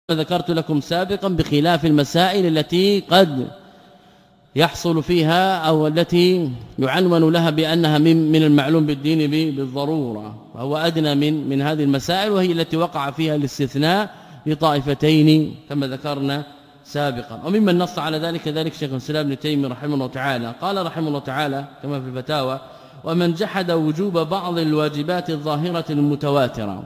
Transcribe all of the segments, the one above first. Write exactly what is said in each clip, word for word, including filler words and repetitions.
ذكرت لكم سابقا بخلاف المسائل التي قد يحصل فيها أو التي يعنون لها بأنها من من المعلوم بالدين بالضرورة، وهو أدنى من من هذه المسائل، وهي التي وقع فيها الاستثناء لطائفتين كما ذكرنا سابقا. وممن نص على ذلك كذلك شيخ الإسلام ابن تيمية رحمه الله تعالى، قال رحمه الله تعالى كما في الفتاوى: ومن جحد وجوب بعض الواجبات الظاهرة المتواترة.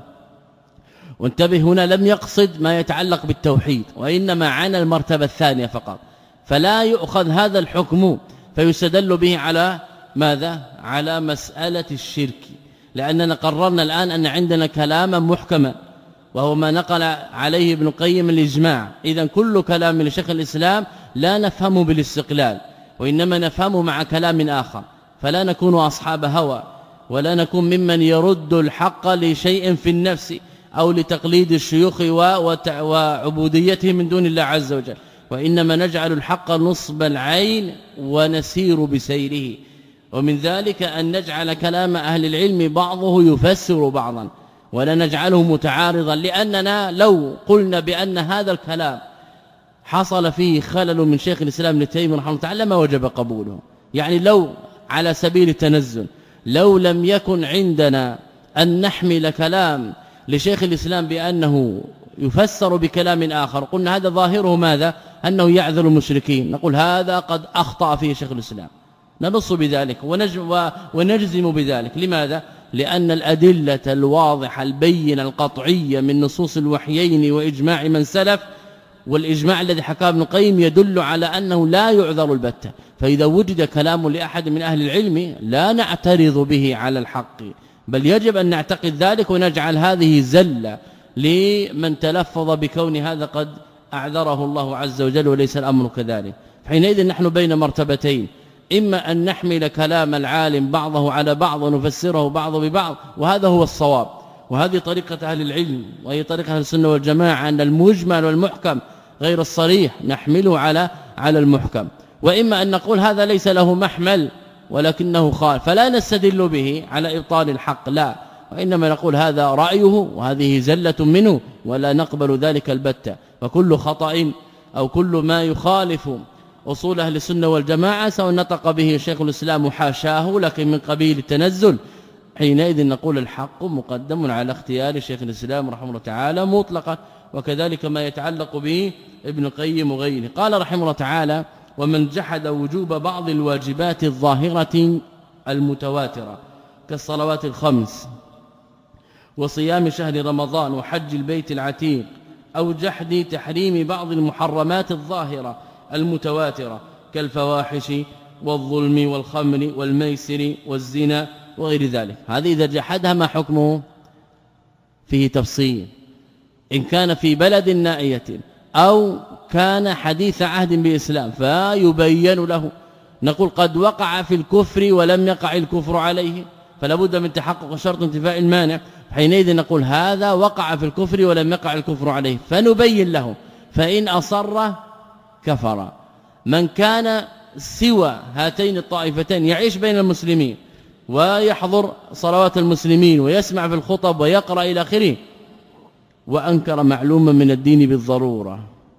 وانتبه، هنا لم يقصد ما يتعلق بالتوحيد، وإنما عن المرتبة الثانية فقط، فلا يؤخذ هذا الحكم فيستدل به على ماذا؟ على مسألة الشرك، لأننا قررنا الآن أن عندنا كلاما محكما وهو ما نقل عليه ابن القيم الإجماع. إذن كل كلام لشيخ الإسلام لا نفهمه بالاستقلال، وإنما نفهمه مع كلام آخر، فلا نكون أصحاب هوى، ولا نكون ممن يرد الحق لشيء في النفس أو لتقليد الشيوخ وعبوديتهم من دون الله عز وجل، وإنما نجعل الحق نصب العين ونسير بسيره. ومن ذلك أن نجعل كلام أهل العلم بعضه يفسر بعضا، ولا نجعله متعارضا، لأننا لو قلنا بأن هذا الكلام حصل فيه خلل من شيخ الإسلام ابن تيمية رحمه الله تعالى ما وجب قبوله. يعني لو على سبيل التنزل لو لم يكن عندنا أن نحمل كلام لشيخ الإسلام بأنه يفسر بكلام آخر، قلنا هذا ظاهره ماذا؟ أنه يعذر المشركين، نقول هذا قد أخطأ فيه شيخ الإسلام، ننص بذلك ونجزم بذلك. لماذا؟ لأن الأدلة الواضحة البينة القطعية من نصوص الوحيين وإجماع من سلف، والإجماع الذي حكاه ابن القيم يدل على أنه لا يعذر البتة. فإذا وجد كلام لأحد من أهل العلم لا نعترض به على الحق، بل يجب أن نعتقد ذلك ونجعل هذه زلة لمن تلفظ بكون هذا قد أعذره الله عز وجل، وليس الأمر كذلك. حينئذ نحن بين مرتبتين: إما أن نحمل كلام العالم بعضه على بعض ونفسره بعض ببعض، وهذا هو الصواب، وهذه طريقة أهل العلم، وهي طريقة أهل السنة والجماعة، أن المجمل والمحكم غير الصريح نحمله على على المحكم. وإما أن نقول هذا ليس له محمل ولكنه خالف، فلا نستدل به على إبطال الحق، لا، وإنما نقول هذا رأيه وهذه زلة منه، ولا نقبل ذلك البتة. وكل خطأ أو كل ما يخالف أصول أهل السنة والجماعة سواء نطق به شيخ الإسلام حاشاه لكن من قبيل التنزل، حينئذ نقول الحق مقدم على اختيار شيخ الإسلام رحمه الله تعالى مطلقا. وكذلك ما يتعلق به ابن القيم وغيره. قال رحمه الله تعالى: ومن جحد وجوب بعض الواجبات الظاهرة المتواترة كالصلوات الخمس وصيام شهر رمضان وحج البيت العتيق، أو جحد تحريم بعض المحرمات الظاهرة المتواترة كالفواحش والظلم والخمر والميسر والزنا وغير ذلك، هذه إذا جحدها ما حكمه؟ فيه تفصيل. إن كان في بلد نائية أو كان حديث عهد بإسلام فيبين له، نقول قد وقع في الكفر ولم يقع الكفر عليه، فلا بد من تحقق شرط انتفاء المانع، حينئذ نقول هذا وقع في الكفر ولم يقع الكفر عليه، فنبين له، فإن أصر كفر. من كان سوى هاتين الطائفتين يعيش بين المسلمين ويحضر صلوات المسلمين ويسمع في الخطب ويقرأ إلى آخره، وأنكر معلوما من الدين بالضرورة،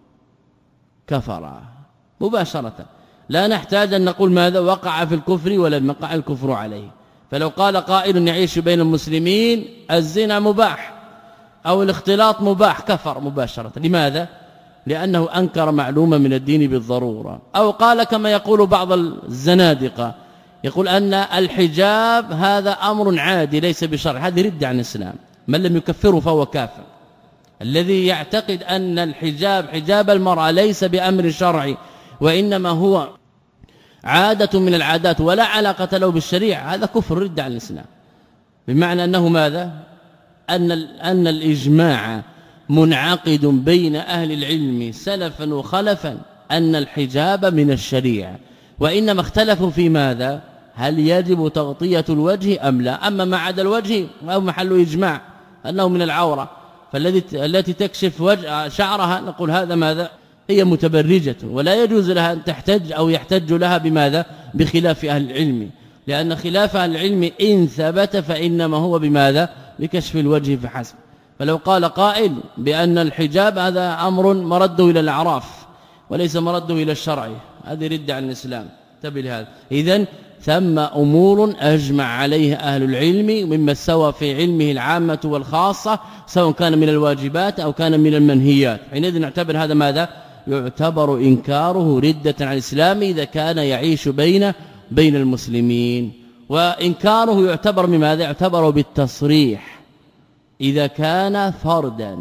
كفر مباشرة، لا نحتاج أن نقول ماذا؟ وقع في الكفر ولم يقع الكفر عليه. فلو قال قائل يعيش بين المسلمين الزنا مباح أو الاختلاط مباح، كفر مباشرة. لماذا؟ لأنه أنكر معلومة من الدين بالضرورة. أو قال كما يقول بعض الزنادقة، يقول أن الحجاب هذا أمر عادي ليس بشرع، هذه ردة عن الإسلام، من لم يكفره فهو كافر. الذي يعتقد أن الحجاب حجاب المرأة ليس بأمر شرعي وإنما هو عادة من العادات ولا علاقة له بالشريعة، هذا كفر رد عن الإسلام، بمعنى أنه ماذا؟ أن أن الإجماع منعقد بين أهل العلم سلفا وخلفا أن الحجاب من الشريعة، وإنما اختلفوا في ماذا؟ هل يجب تغطية الوجه أم لا؟ أما ما عدا الوجه أو محل إجماع أنه من العورة، فالذي التي تكشف وجه شعرها نقول هذا ماذا؟ هي متبرجة، ولا يجوز لها أن تحتج أو يحتج لها بماذا؟ بخلاف أهل العلم، لأن خلاف أهل العلم إن ثبت فإنما هو بماذا؟ بكشف الوجه فحسب. فلو قال قائل بأن الحجاب هذا أمر مرده إلى الأعراف وليس مرده إلى الشرع، هذه ردة عن الإسلام. انتبه لهذا. إذن ثم أمور أجمع عليها أهل العلم مما استوى في علمه العامة والخاصة، سواء كان من الواجبات أو كان من المنهيات. حينئذ نعتبر هذا ماذا؟ يعتبر إنكاره ردة عن الإسلام إذا كان يعيش بين بين المسلمين. وإنكاره يعتبر بماذا؟ يعتبر بالتصريح إذا كان فردا،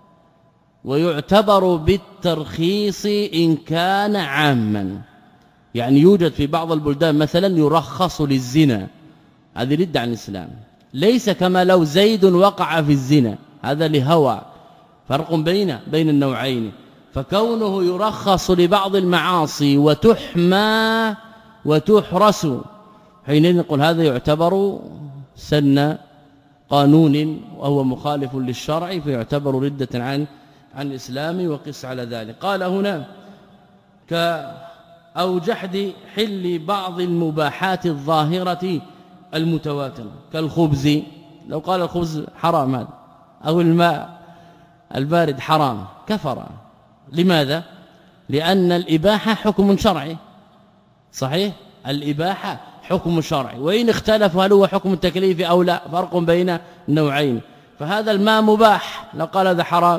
ويعتبر بالترخيص إن كان عاما. يعني يوجد في بعض البلدان مثلا يرخص للزنا، هذه ردة عن الإسلام، ليس كما لو زيد وقع في الزنا، هذا لهوى، فرق بين بين النوعين. فكونه يرخص لبعض المعاصي وتحمى وتحرس، حينئذ نقول هذا يعتبر سن قانون وهو مخالف للشرع، فيعتبر ردة عن عن الإسلام. وقس على ذلك. قال هنا ك أو جحد حل بعض المباحات الظاهرة المتواترة كالخبز، لو قال الخبز حرام هذا أو الماء البارد حرام كفر. لماذا؟ لأن الإباحة حكم شرعي، صحيح؟ الإباحة حكم شرعي، وإن اختلفوا هل هو حكم التكليف أو لا، فرق بين النوعين. فهذا الماء مباح، لو قال هذا حرام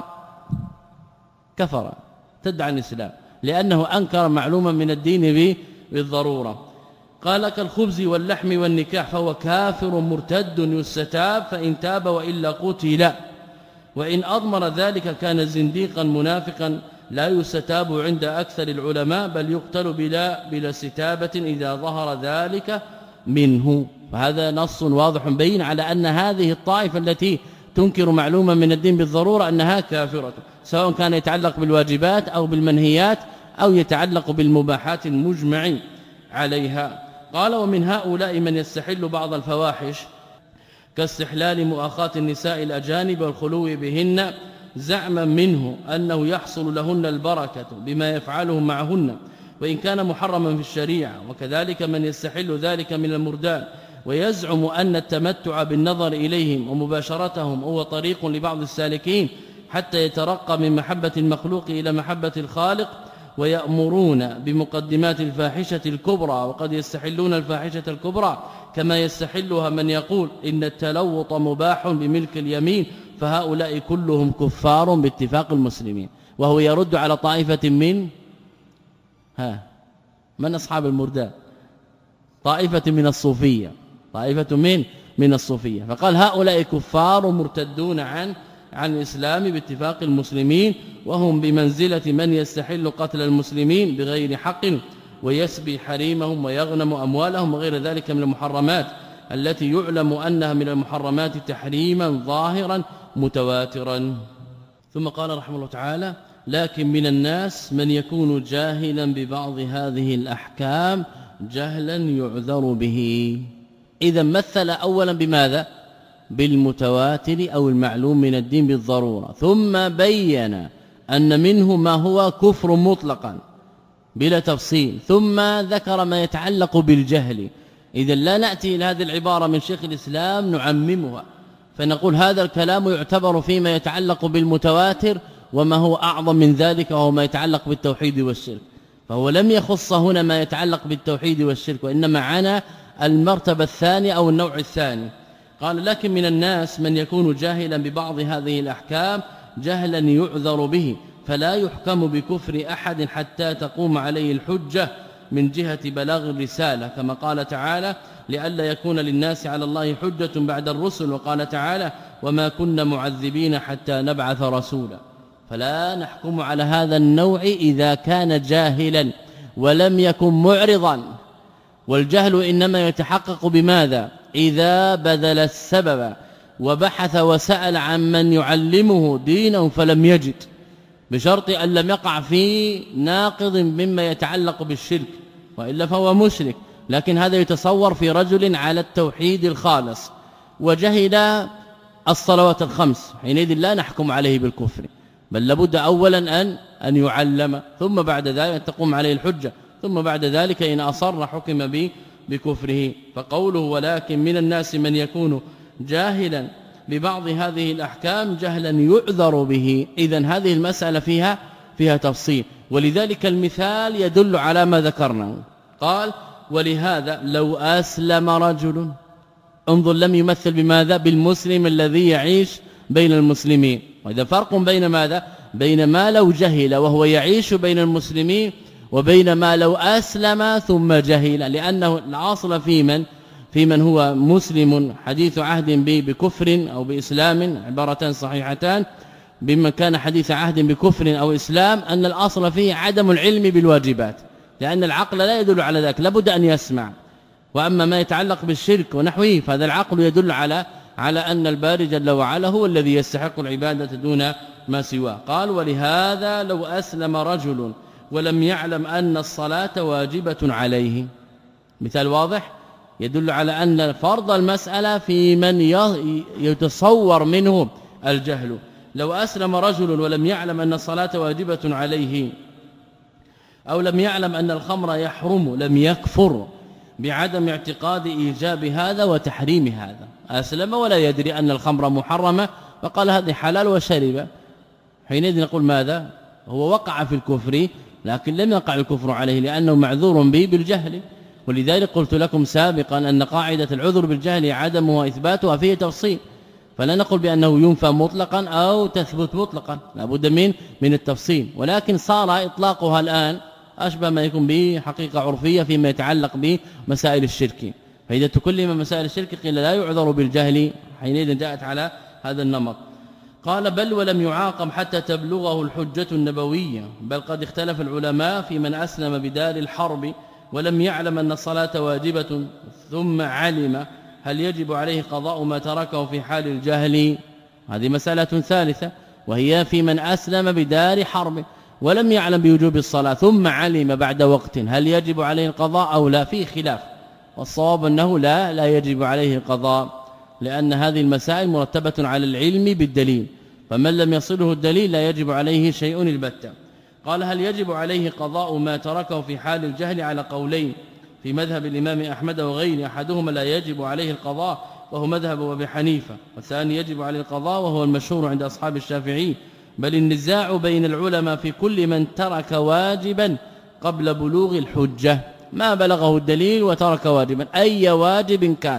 كفر، تدعى الإسلام، لأنه أنكر معلوما من الدين بالضرورة. قال كالخبز واللحم والنكاح فهو كافر مرتد يستتاب، فإن تاب وإلا قتل، وإن أضمر ذلك كان زنديقا منافقا لا يستتاب عند أكثر العلماء، بل يقتل بلا بلا استتابة إذا ظهر ذلك منه. فهذا نص واضح بين على أن هذه الطائفة التي تنكر معلوما من الدين بالضرورة أنها كافرة، سواء كان يتعلق بالواجبات أو بالمنهيات أو يتعلق بالمباحات المجمع عليها. قال ومن هؤلاء من يستحل بعض الفواحش كاستحلال مؤاخاة النساء الأجانب والخلو بهن زعما منه أنه يحصل لهن البركة بما يفعله معهن، وإن كان محرما في الشريعة. وكذلك من يستحل ذلك من المردان ويزعم أن التمتع بالنظر إليهم ومباشرتهم هو طريق لبعض السالكين حتى يترقى من محبة المخلوق إلى محبة الخالق، ويأمرون بمقدمات الفاحشة الكبرى، وقد يستحلون الفاحشة الكبرى كما يستحلها من يقول إن التلوط مباح بملك اليمين، فهؤلاء كلهم كفار باتفاق المسلمين. وهو يرد على طائفة من ها من أصحاب المردان، طائفة من الصوفية، طائفة من من الصوفية، فقال هؤلاء كفار مرتدون عن عن الإسلام باتفاق المسلمين، وهم بمنزلة من يستحل قتل المسلمين بغير حق ويسبي حريمهم ويغنم أموالهم وغير ذلك من المحرمات التي يعلم أنها من المحرمات تحريما ظاهرا متواترا. ثم قال رحمه الله تعالى لكن من الناس من يكون جاهلا ببعض هذه الأحكام جهلا يعذر به. إذا مثل أولا بماذا؟ بالمتواتر أو المعلوم من الدين بالضرورة، ثم بين أن منه ما هو كفر مطلقا بلا تفصيل، ثم ذكر ما يتعلق بالجهل. إذا لا نأتي إلى هذه العبارة من شيخ الإسلام نعممها فنقول هذا الكلام يعتبر فيما يتعلق بالمتواتر، وما هو أعظم من ذلك وهو ما يتعلق بالتوحيد والشرك. فهو لم يخص هنا ما يتعلق بالتوحيد والشرك، وإنما عنا المرتبة الثانية أو النوع الثاني. قال لكن من الناس من يكون جاهلا ببعض هذه الأحكام جهلا يعذر به، فلا يحكم بكفر أحد حتى تقوم عليه الحجة من جهة بلاغ الرسالة، كما قال تعالى لئلا يكون للناس على الله حجة بعد الرسل، وقال تعالى وما كنا معذبين حتى نبعث رسولا. فلا نحكم على هذا النوع إذا كان جاهلا ولم يكن معرضا، والجهل إنما يتحقق بماذا؟ إذا بذل السبب وبحث وسأل عن من يعلمه دينه فلم يجد، بشرط أن لم يقع في ناقض مما يتعلق بالشرك، وإلا فهو مشرك. لكن هذا يتصور في رجل على التوحيد الخالص وجهل الصلوات الخمس، حينئذ لا نحكم عليه بالكفر، بل لابد أولا أن أن يعلم، ثم بعد ذلك تقوم عليه الحجة، ثم بعد ذلك إن أصر حكم به بكفره. فقوله ولكن من الناس من يكون جاهلا ببعض هذه الأحكام جهلا يعذر به. إذن هذه المسألة فيها فيها تفصيل، ولذلك المثال يدل على ما ذكرنا. قال ولهذا لو أسلم رجل، انظر لم يمثل بماذا؟ بالمسلم الذي يعيش بين المسلمين. وإذا فرق بين ماذا؟ بين ما لو جهل وهو يعيش بين المسلمين وبين ما لو أسلم ثم جهل، لأنه العاصل في من في من هو مسلم حديث عهد بكفر أو بإسلام، عبارتان صحيحتان، بمن كان حديث عهد بكفر أو إسلام، أن الأصل فيه عدم العلم بالواجبات، لأن العقل لا يدل على ذلك، لابد أن يسمع. وأما ما يتعلق بالشرك ونحوه فهذا العقل يدل على على أن الباري جل وعلا هو الذي يستحق العبادة دون ما سواه. قال ولهذا لو أسلم رجل ولم يعلم أن الصلاة واجبة عليه، مثال واضح يدل على أن فرض المسألة في من يتصور منه الجهل. لو أسلم رجل ولم يعلم أن الصلاة واجبة عليه، أو لم يعلم أن الخمر يحرم، لم يكفر بعدم اعتقاد إيجاب هذا وتحريم هذا. أسلم ولا يدري أن الخمر محرمة فقال هذه حلال وشرب، حينئذ نقول ماذا؟ هو وقع في الكفر لكن لم يقع الكفر عليه لأنه معذور به بالجهل. ولذلك قلت لكم سابقا أن قاعدة العذر بالجهل عدمه وإثباتها فيه تفصيل، فلا نقول بأنه ينفى مطلقا أو تثبت مطلقا، لابد من من التفصيل. ولكن صار إطلاقها الآن أشبه ما يكون به حقيقة عرفية فيما يتعلق بمسائل الشرك، فإذا تكلم مسائل الشرك قيل لا يعذر بالجهل، حينئذ جاءت على هذا النمط. قال بل ولم يعاقب حتى تبلغه الحجة النبوية، بل قد اختلف العلماء في من أسلم بدار الحرب ولم يعلم أن الصلاة واجبة ثم علم هل يجب عليه قضاء ما تركه في حال الجهل. هذه مسألة ثالثة، وهي في من أسلم بدار حرب ولم يعلم بوجوب الصلاة ثم علم بعد وقت هل يجب عليه القضاء أو لا، في خلاف، والصواب أنه لا لا يجب عليه القضاء، لأن هذه المسائل مرتبة على العلم بالدليل، فمن لم يصله الدليل لا يجب عليه شيء البتة. قال هل يجب عليه قضاء ما تركه في حال الجهل على قولين في مذهب الإمام أحمد وغيره، أحدهما لا يجب عليه القضاء وهو مذهب أبي حنيفة، والثاني يجب عليه القضاء وهو المشهور عند أصحاب الشافعي. بل النزاع بين العلماء في كل من ترك واجبا قبل بلوغ الحجة، ما بلغه الدليل وترك واجبا أي واجب كان.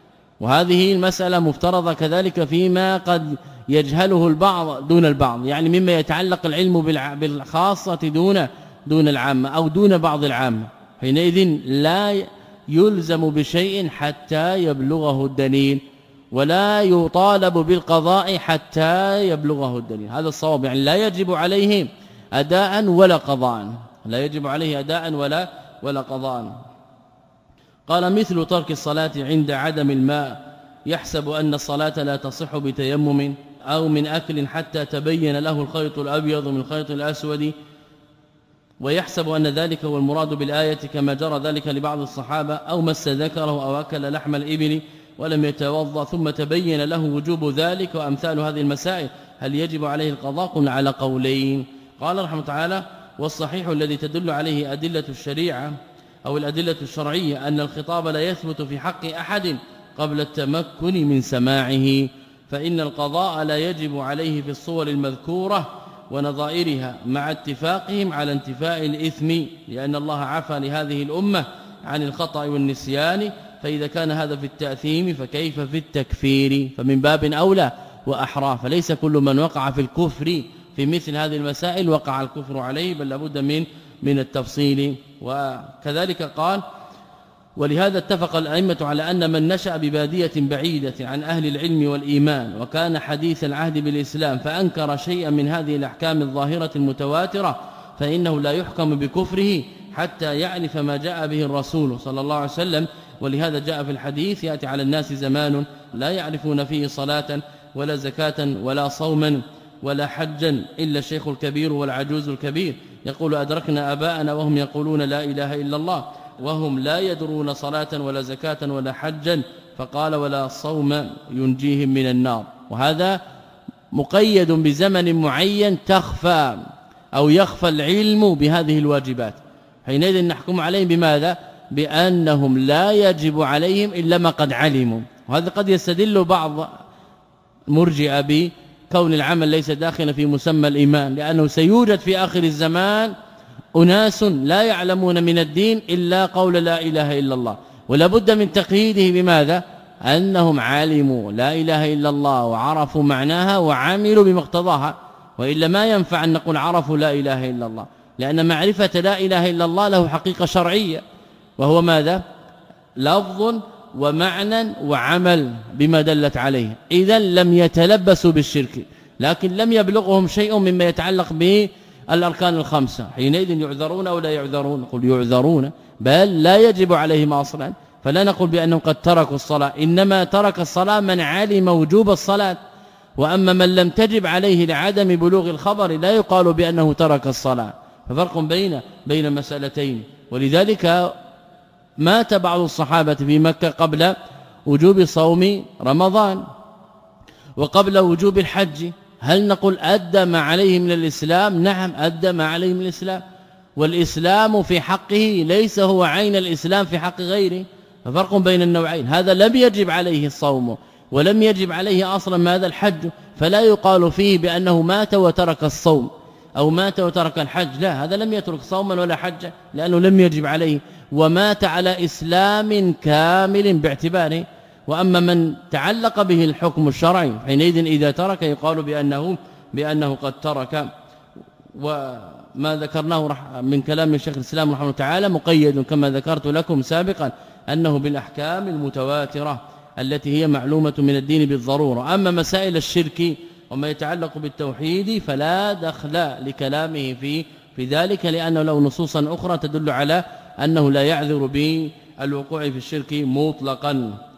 وهذه المسألة مفترضة كذلك فيما قد يجهله البعض دون البعض، يعني مما يتعلق العلم بالخاصة دون دون العامة أو دون بعض العامة، حينئذ لا يلزم بشيء حتى يبلغه الدليل، ولا يطالب بالقضاء حتى يبلغه الدليل. هذا الصواب، يعني لا يجب عليه أداء ولا قضاء، لا يجب عليه أداء ولا ولا قضاء. قال مثل ترك الصلاة عند عدم الماء، يحسب أن الصلاة لا تصح بتيمم أو من أكل حتى تبين له الخيط الأبيض من الخيط الأسود، ويحسب أن ذلك هو المراد بالآية كما جرى ذلك لبعض الصحابة، أو مس ذكره أو أكل لحم الإبل ولم يتوضأ ثم تبين له وجوب ذلك، وأمثال هذه المسائل هل يجب عليه القضاء؟ قلنا على قولين. قال رحمه تعالى والصحيح الذي تدل عليه أدلة الشريعة أو الأدلة الشرعية أن الخطاب لا يثبت في حق أحد قبل التمكن من سماعه، فإن القضاء لا يجب عليه في الصور المذكورة ونظائرها مع اتفاقهم على انتفاء الإثم، لأن الله عفى لهذه الأمة عن الخطأ والنسيان، فإذا كان هذا في التأثيم فكيف في التكفير؟ فمن باب أولى وأحرى، فليس كل من وقع في الكفر في مثل هذه المسائل وقع الكفر عليه، بل لابد من من التفصيل. وكذلك قال ولهذا اتفق الأئمة على أن من نشأ ببادية بعيدة عن أهل العلم والإيمان وكان حديث العهد بالإسلام فأنكر شيئا من هذه الأحكام الظاهرة المتواترة، فإنه لا يحكم بكفره حتى يعرف ما جاء به الرسول صلى الله عليه وسلم. ولهذا جاء في الحديث يأتي على الناس زمان لا يعرفون فيه صلاة ولا زكاة ولا صوما ولا حجا إلا الشيخ الكبير والعجوز الكبير، يقول أدركنا أباءنا وهم يقولون لا إله إلا الله وهم لا يدرون صلاة ولا زكاة ولا حجا، فقال ولا صوم ينجيهم من النار. وهذا مقيد بزمن معين تخفى أو يخفى العلم بهذه الواجبات، حينئذ نحكم عليهم بماذا؟ بأنهم لا يجب عليهم إلا ما قد علموا. وهذا قد يستدل بعض المرجئه بكون العمل ليس داخلا في مسمى الإيمان، لأنه سيوجد في آخر الزمان أناس لا يعلمون من الدين إلا قول لا إله إلا الله، ولا بد من تقييده بماذا؟ أنهم علموا لا إله إلا الله وعرفوا معناها وعملوا بمقتضاها، وإلا ما ينفع أن نقول عرفوا لا إله إلا الله، لأن معرفة لا إله إلا الله له حقيقة شرعية، وهو ماذا؟ لفظ ومعنى وعمل بما دلت عليه. إذا لم يتلبسوا بالشرك، لكن لم يبلغهم شيء مما يتعلق بالأركان الخمسة، حينئذ يعذرون أو لا يعذرون؟ قل يعذرون، بل لا يجب عليهم أصلا، فلا نقول بأنهم قد تركوا الصلاة، إنما ترك الصلاة من علم وجوب الصلاة، وأما من لم تجب عليه لعدم بلوغ الخبر لا يقال بأنه ترك الصلاة. ففرق بين بين مسألتين. ولذلك مات بعض الصحابة في مكة قبل وجوب صوم رمضان وقبل وجوب الحج، هل نقول أدى ما عليه من الإسلام؟ نعم أدى ما عليه من الإسلام، والإسلام في حقه ليس هو عين الإسلام في حق غيره، ففرق بين النوعين. هذا لم يجب عليه الصوم ولم يجب عليه أصلا ماذا؟ الحج، فلا يقال فيه بأنه مات وترك الصوم أو مات وترك الحج، لا، هذا لم يترك صوما ولا حجا لأنه لم يجب عليه، ومات على إسلام كامل باعتباره. وأما من تعلق به الحكم الشرعي حينئذ إذا ترك يقال بأنه بأنه قد ترك. وما ذكرناه من كلام الشيخ الإسلام رحمه الله تعالى مقيد كما ذكرت لكم سابقا أنه بالأحكام المتواترة التي هي معلومة من الدين بالضرورة. أما مسائل الشرك وما يتعلق بالتوحيد فلا دخل لكلامه في في ذلك، لأنه له نصوصا أخرى تدل على أنه لا يعذر بالوقوع في الشرك مطلقا.